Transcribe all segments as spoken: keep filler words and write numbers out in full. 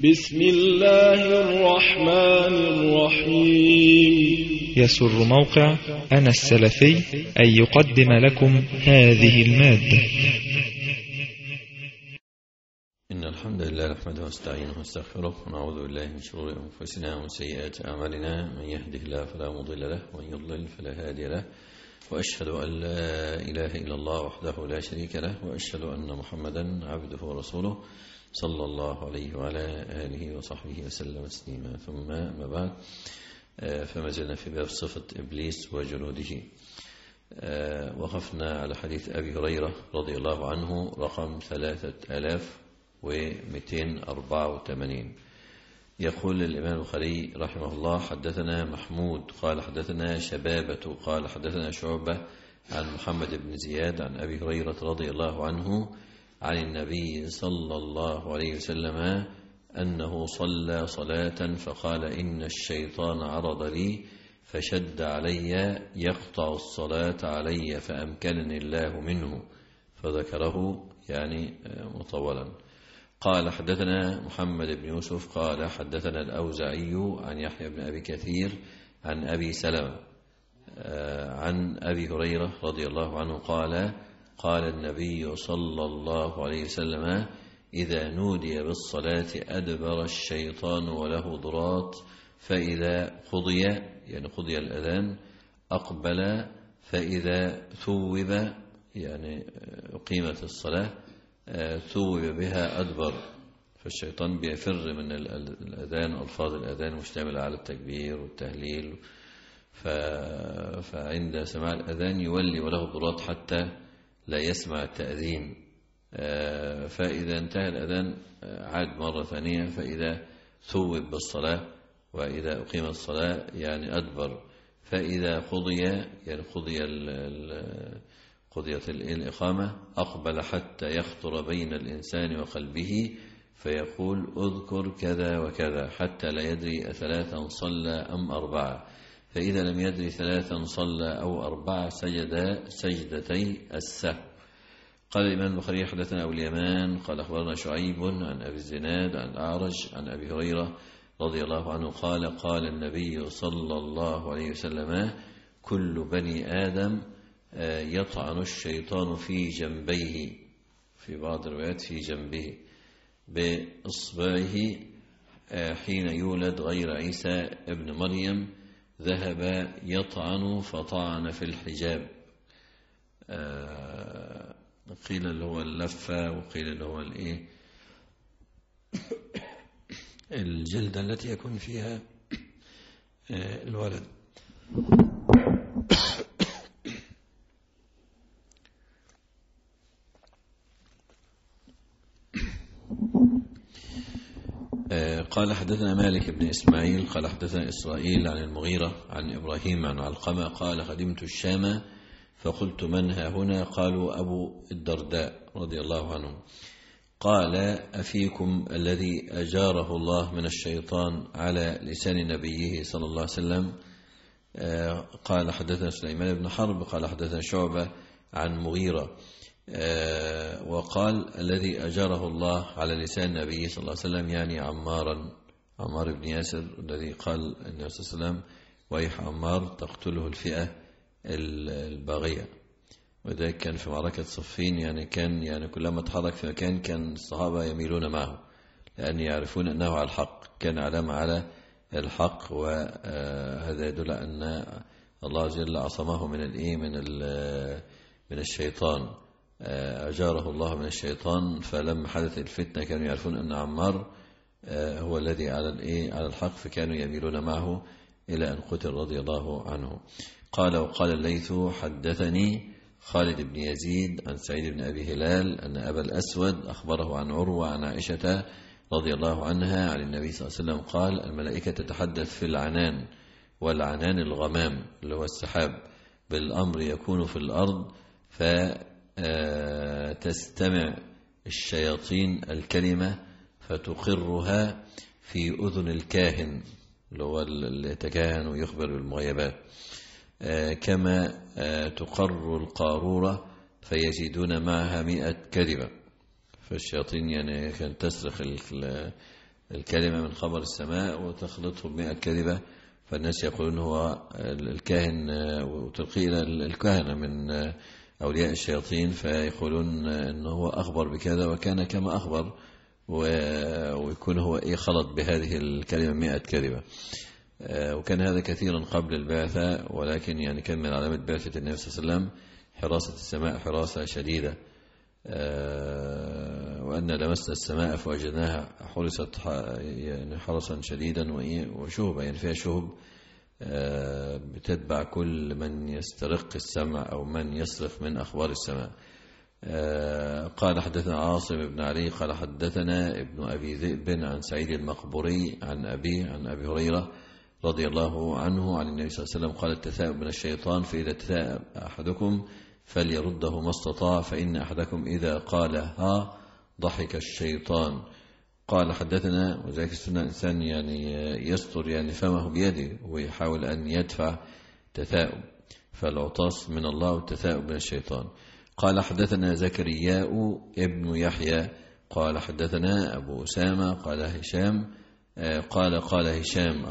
بسم الله الرحمن الرحيم. يسر موقع أنا السلفي أن يقدم لكم هذه المادة. إن الحمد لله نحمده ونستعينه ونستغفره ونعوذ بالله من شرور أنفسنا ومن سيئات أعمالنا، من يهده الله فلا مضل له ومن يضلل فلا هادي له، وأشهد أن لا إله إلا الله وحده لا شريك له، وأشهد أن محمدا عبده ورسوله صلى الله عليه وعلى آله وصحبه وسلم تسليما. ثم ما بعد، فما زلنا في باب صفة إبليس وجنوده. وقفنا على حديث أبي هريرة رضي الله عنه رقم ثلاثة آلاف ومئتين أربعة وثمانين. يقول الإمام البخاري رحمه الله: حدثنا محمود قال حدثنا شبابة قال حدثنا شعبة عن محمد بن زياد عن أبي هريرة رضي الله عنه عن النبي صلى الله عليه وسلم أنه صلى صلاة فقال: إن الشيطان عرض لي فشد علي يقطع الصلاة علي فأمكنني الله منه، فذكره يعني مطولا. قال حدثنا محمد بن يوسف قال حدثنا الأوزعي عن يحيى بن أبي كثير عن أبي سلمة عن أبي هريرة رضي الله عنه قال: قال النبي صلى الله عليه وسلم: إذا نودي بالصلاة أدبر الشيطان وله ضراط، فإذا قضي يعني قضي الأذان أقبل، فإذا ثوب يعني أقيمت الصلاة ثوب بها أدبر. فالشيطان بيفر من الأذان، ألفاظ الأذان مشتملة على التكبير والتهليل، فعند سماع الأذان يولي وله ضراط حتى لا يسمع التأذين. فإذا انتهى الأذان عاد مرة ثانية، فإذا ثوب بالصلاة وإذا أقيم الصلاة يعني أدبر، فإذا قضي يعني قضي قضيت الإقامة أقبل حتى يخطر بين الإنسان وقلبه فيقول: أذكر كذا وكذا، حتى لا يدري أثلاثا صلى أم أربعة، فإذا لم يدري ثلاثا صلى أو أربعة سجد سجدتي السهو. قال الإمام البخاري حدثنا أبو اليمان قال أخبرنا شعيب عن أبي الزناد عن الأعرج عن أبي هريرة رضي الله عنه قال: قال النبي صلى الله عليه وسلم: كل بني آدم يطعن الشيطان في جنبيه، في بعض الروايات في جنبه، بإصبعه حين يولد، غير عيسى ابن مريم ذهب يطعن فطعن في الحجاب. قيل اللي هو اللفة، وقيل اللي هو الايه الجلدة التي يكون فيها الولد. قال حدثنا مالك بن إسماعيل قال حدثنا إسرائيل عن المغيرة عن إبراهيم عن علقمة قال: قدمت الشام فقلت: من ها هنا؟ قالوا: أبو الدرداء رضي الله عنه. قال: أفيكم الذي أجاره الله من الشيطان على لسان نبيه صلى الله عليه وسلم؟ قال حدثنا سليمان بن حرب قال حدثنا شعبة عن مغيرة وقال: الذي أجاره الله على لسان النبي صلى الله عليه وسلم يعني عمارا، عمار بن ياسر الذي قال النبي صلى الله عليه وسلم: ويح عمار تقتله الفئة الباغية. وذلك كان في معركة صفين، يعني كان يعني كلما تحرك في مكان كان الصحابة يميلون معه لأن يعرفون أنه على الحق، كان علامة على الحق، وهذا يدل أن الله عز وجل عصمه من الإيه من من الشيطان، أجاره الله من الشيطان. فلما حدث الفتنة كانوا يعرفون أن عمار هو الذي على الإيه على الحق، فكانوا يميلون معه إلى أن قتل رضي الله عنه. قال: وقال الليث حدثني خالد بن يزيد عن سعيد بن أبي هلال أن أبا الأسود أخبره عن عروة عن عائشة رضي الله عنها عن النبي صلى الله عليه وسلم قال: الملائكة تتحدث في العنان، والعنان الغمام اللي هو السحاب، بالأمر يكون في الأرض، فتستمع الشياطين الكلمة فتقرها في أذن الكاهن اللي هو اللي يتكاهن ويخبر بالمغيبات، كما تقر القارورة فيزيدون معها مئة كذبة. فالشياطين يعني كانت تسرخ الكلمة من خبر السماء وتخلطه بمئة كذبة، فالناس يقولون هو الكاهن، وتلقي إلى الكهنة من أولياء الشياطين فيقولون أنه هو أخبر بكذا وكان كما أخبر، ويكون هو إيه خلط بهذه الكلمة مئة كذبة. وكان هذا كثيرا قبل البعثة، ولكن يعني كان من علامة بعثة النبي صلى الله عليه وسلم حراسة السماء حراسة شديدة، وأن لمسنا السماء فوجدناها حرست يعني حرسا شديدا وشهبا، يعني فيها شهب بتتبع كل من يسترق السمع أو من يصرخ من أخبار السماء. قال حدثنا عاصم بن علي قال حدثنا ابن أبي ذئب عن سعيد المقبوري عن أبيه عن أبي هريرة رضي الله عنه عن النبي صلى الله عليه وسلم قال التثاؤب من الشيطان، فإذا تثاءب أحدكم فليرده ما استطاع، فإن أحدكم إذا قال ها ضحك الشيطان. قال حدثنا، وذلك السنة الإنسان يعني يستر يعني فمه بيده ويحاول أن يدفع تثاؤب، فالعطاس من الله والتثاؤب من الشيطان. قال حدثنا زكرياء ابن يحيى قال حدثنا أبو أسامة قال هشام قال قال هشام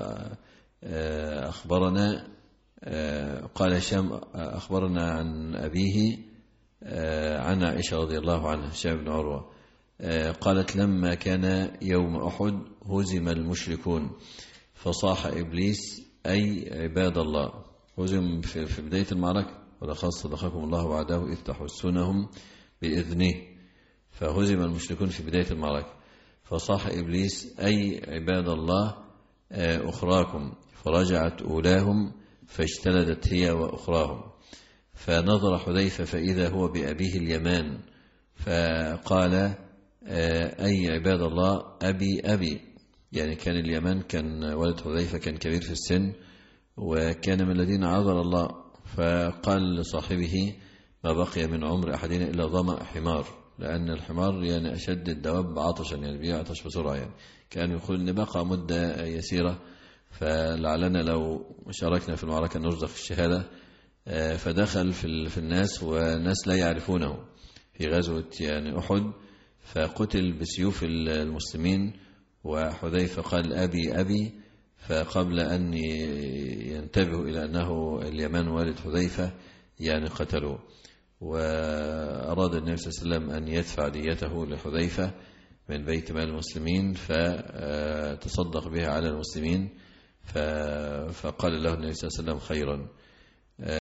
أخبرنا قال هشام أخبرنا عن أبيه عن عائشة رضي الله عنها هشام بن عروة قالت لما كان يوم أحد هزم المشركون فصاح إبليس أي عباد الله. هزم في بداية المعركة، ولقد صدقكم الله وعده إذ تحسونهم بإذنه، فهزم المشركون في بداية المعركة فصاح إبليس أي عباد الله أخراكم، فرجعت أولاهم فاجتلدت هي وأخراهم، فنظر حذيفة فإذا هو بأبيه اليمان فقال أي عباد الله أبي أبي، يعني كان اليمان كان ولد حذيفة كان كبير في السن وكان من الذين عذر الله، فقال لصاحبه ما بقي من عمر أحدنا إلا ظمأ حمار، لأن الحمار يعني أشد الدواب عطشا، يعني بيعطش بسرعة، يعني كان يقول إن بقى مدة يسيرة فلعلنا لو شاركنا في المعركة نرزق الشهادة. فدخل في الناس والناس لا يعرفونه في غزوة يعني أحد، فقتل بسيوف المسلمين، وحذيفة قال أبي أبي، فقبل أن ينتبهوا إلى أنه اليمان والد حذيفة يعني قتلوه. وأراد النبي صلى الله عليه وسلم أن يدفع ديته لحذيفة من بيت مال المسلمين فتصدق بها على المسلمين، فقال له النبي صلى الله عليه وسلم خيرا.